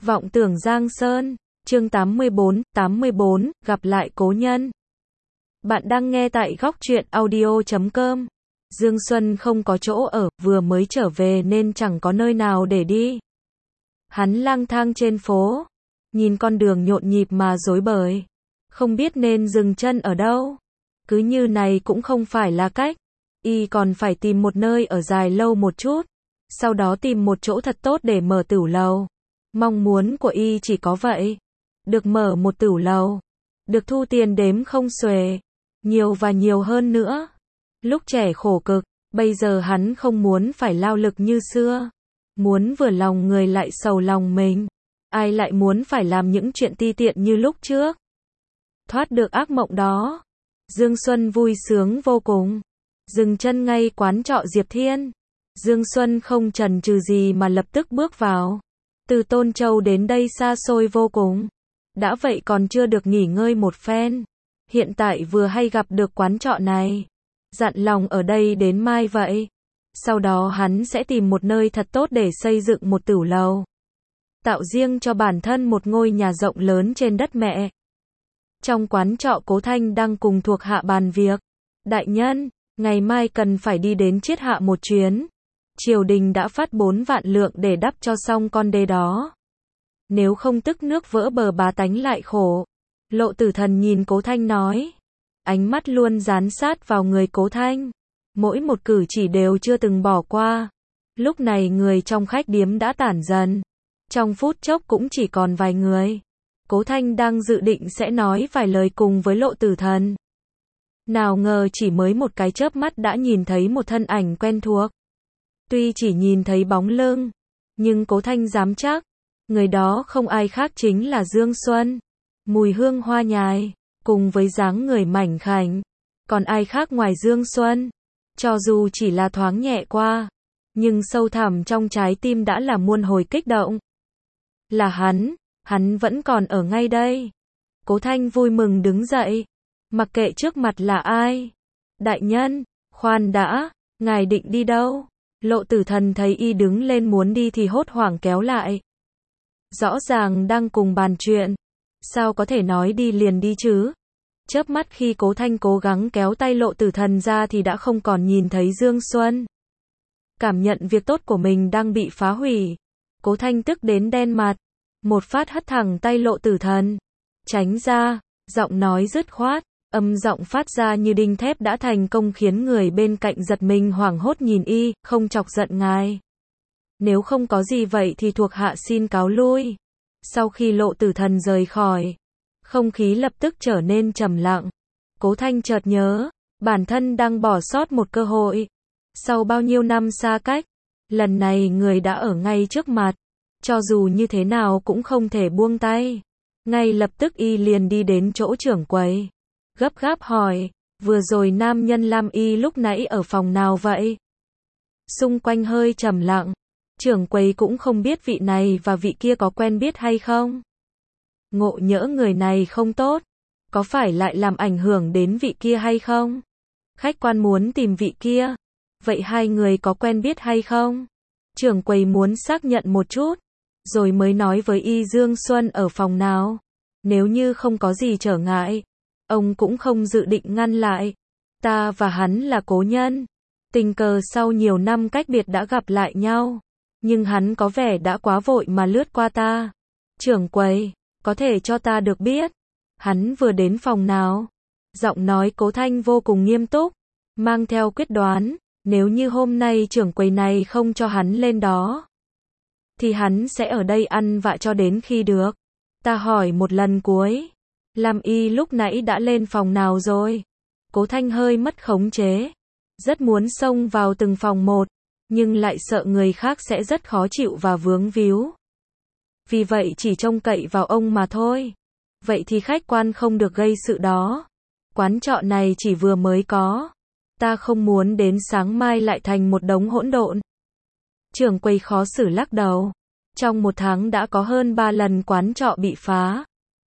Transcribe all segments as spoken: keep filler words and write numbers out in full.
Vọng tưởng Giang Sơn, chương tám mươi bốn, tám mươi bốn, gặp lại cố nhân. Bạn đang nghe tại góc truyện audio chấm com. Dương Xuân không có chỗ ở, vừa mới trở về nên chẳng có nơi nào để đi. Hắn lang thang trên phố, nhìn con đường nhộn nhịp mà rối bời, không biết nên dừng chân ở đâu. Cứ như này cũng không phải là cách, y còn phải tìm một nơi ở dài lâu một chút, sau đó tìm một chỗ thật tốt để mở tửu lầu. Mong muốn của y chỉ có vậy, được mở một tửu lầu, được thu tiền đếm không xuể, nhiều và nhiều hơn nữa. Lúc trẻ khổ cực, bây giờ hắn không muốn phải lao lực như xưa, muốn vừa lòng người lại sầu lòng mình, ai lại muốn phải làm những chuyện ti tiện như lúc trước. Thoát được ác mộng đó, Dương Xuân vui sướng vô cùng, dừng chân ngay quán trọ Diệp Thiên. Dương Xuân không chần chừ gì mà lập tức bước vào. Từ Tôn Châu đến đây xa xôi vô cùng, đã vậy còn chưa được nghỉ ngơi một phen. Hiện tại vừa hay gặp được quán trọ này, dặn lòng ở đây đến mai vậy. Sau đó hắn sẽ tìm một nơi thật tốt để xây dựng một tửu lầu, tạo riêng cho bản thân một ngôi nhà rộng lớn trên đất mẹ. Trong quán trọ, Cố Thanh đang cùng thuộc hạ bàn việc. Đại nhân, ngày mai cần phải đi đến Triết Hạ một chuyến. Triều đình đã phát bốn vạn lượng để đắp cho xong con đê đó. Nếu không tức nước vỡ bờ bá tánh lại khổ. Lộ Tử Thần nhìn Cố Thanh nói, ánh mắt luôn dán sát vào người Cố Thanh, mỗi một cử chỉ đều chưa từng bỏ qua. Lúc này người trong khách điếm đã tản dần, trong phút chốc cũng chỉ còn vài người. Cố Thanh đang dự định sẽ nói vài lời cùng với Lộ Tử Thần, nào ngờ chỉ mới một cái chớp mắt đã nhìn thấy một thân ảnh quen thuộc. Tuy chỉ nhìn thấy bóng lưng, nhưng Cố Thanh dám chắc, người đó không ai khác chính là Dương Xuân. Mùi hương hoa nhài, cùng với dáng người mảnh khảnh, còn ai khác ngoài Dương Xuân. Cho dù chỉ là thoáng nhẹ qua, nhưng sâu thẳm trong trái tim đã là muôn hồi kích động. Là hắn, hắn vẫn còn ở ngay đây. Cố Thanh vui mừng đứng dậy, mặc kệ trước mặt là ai. Đại nhân, khoan đã, ngài định đi đâu? Lộ Tử Thần thấy y đứng lên muốn đi thì hốt hoảng kéo lại. Rõ ràng đang cùng bàn chuyện, sao có thể nói đi liền đi chứ? Chớp mắt khi Cố Thanh cố gắng kéo tay Lộ Tử Thần ra thì đã không còn nhìn thấy Dương Xuân. Cảm nhận việc tốt của mình đang bị phá hủy, Cố Thanh tức đến đen mặt, một phát hất thẳng tay Lộ Tử Thần. Tránh ra, giọng nói dứt khoát, âm giọng phát ra như đinh thép đã thành công khiến người bên cạnh giật mình hoảng hốt nhìn y, không chọc giận ngài. Nếu không có gì vậy thì thuộc hạ xin cáo lui. Sau khi Lộ Tử Thần rời khỏi, không khí lập tức trở nên trầm lặng. Cố Thanh chợt nhớ, bản thân đang bỏ sót một cơ hội. Sau bao nhiêu năm xa cách, lần này người đã ở ngay trước mặt, cho dù như thế nào cũng không thể buông tay. Ngay lập tức y liền đi đến chỗ trưởng quầy, gấp gáp hỏi, vừa rồi nam nhân lam y lúc nãy ở phòng nào vậy? Xung quanh hơi trầm lặng, trưởng quầy cũng không biết vị này và vị kia có quen biết hay không. Ngộ nhỡ người này không tốt, có phải lại làm ảnh hưởng đến vị kia hay không? Khách quan muốn tìm vị kia, vậy hai người có quen biết hay không? Trưởng quầy muốn xác nhận một chút, rồi mới nói với y Dương Xuân ở phòng nào. Nếu như không có gì trở ngại, ông cũng không dự định ngăn lại. Ta và hắn là cố nhân, tình cờ sau nhiều năm cách biệt đã gặp lại nhau, nhưng hắn có vẻ đã quá vội mà lướt qua ta. Trưởng quầy, có thể cho ta được biết, hắn vừa đến phòng nào? Giọng nói Cố Thanh vô cùng nghiêm túc, mang theo quyết đoán. Nếu như hôm nay trưởng quầy này không cho hắn lên đó, thì hắn sẽ ở đây ăn vạ cho đến khi được. Ta hỏi một lần cuối, Lam y lúc nãy đã lên phòng nào rồi? Cố Thanh hơi mất khống chế, rất muốn xông vào từng phòng một, nhưng lại sợ người khác sẽ rất khó chịu và vướng víu. Vì vậy chỉ trông cậy vào ông mà thôi. Vậy thì khách quan không được gây sự đó. Quán trọ này chỉ vừa mới có, ta không muốn đến sáng mai lại thành một đống hỗn độn. Trưởng quầy khó xử lắc đầu. Trong một tháng đã có hơn ba lần quán trọ bị phá.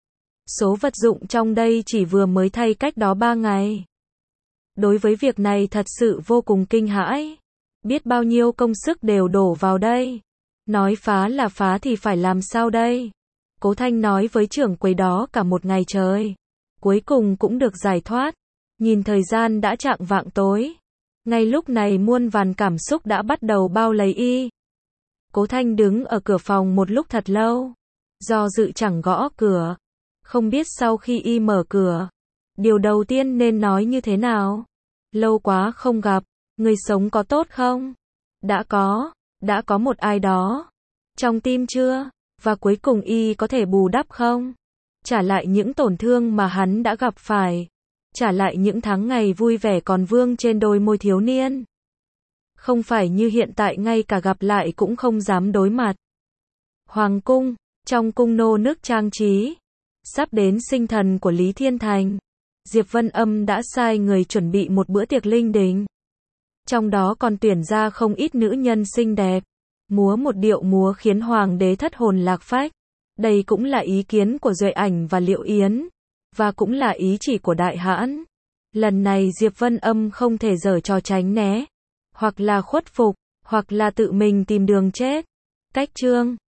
Số vật dụng trong đây chỉ vừa mới thay cách đó ba ngày. Đối với việc này thật sự vô cùng kinh hãi. Biết bao nhiêu công sức đều đổ vào đây. Nói phá là phá thì phải làm sao đây? Cố Thanh nói với trưởng quầy đó cả một ngày trời. Cuối cùng cũng được giải thoát. Nhìn thời gian đã chạng vạng tối. Ngay lúc này muôn vàn cảm xúc đã bắt đầu bao lấy y. Cố Thanh đứng ở cửa phòng một lúc thật lâu. Do dự chẳng gõ cửa. Không biết sau khi y mở cửa, điều đầu tiên nên nói như thế nào. Lâu quá không gặp, người sống có tốt không? Đã có, đã có một ai đó trong tim chưa? Và cuối cùng y có thể bù đắp không? Trả lại những tổn thương mà hắn đã gặp phải. Trả lại những tháng ngày vui vẻ còn vương trên đôi môi thiếu niên. Không phải như hiện tại ngay cả gặp lại cũng không dám đối mặt. Hoàng cung, trong cung nô nước trang trí, sắp đến sinh thần của Lý Thiên Thành, Diệp Vân Âm đã sai người chuẩn bị một bữa tiệc linh đình. Trong đó còn tuyển ra không ít nữ nhân xinh đẹp, múa một điệu múa khiến hoàng đế thất hồn lạc phách. Đây cũng là ý kiến của Duệ Ảnh và Liệu Yến, và cũng là ý chỉ của Đại Hãn. Lần này Diệp Vân Âm không thể giở trò tránh né, hoặc là khuất phục, hoặc là tự mình tìm đường chết. Cách chương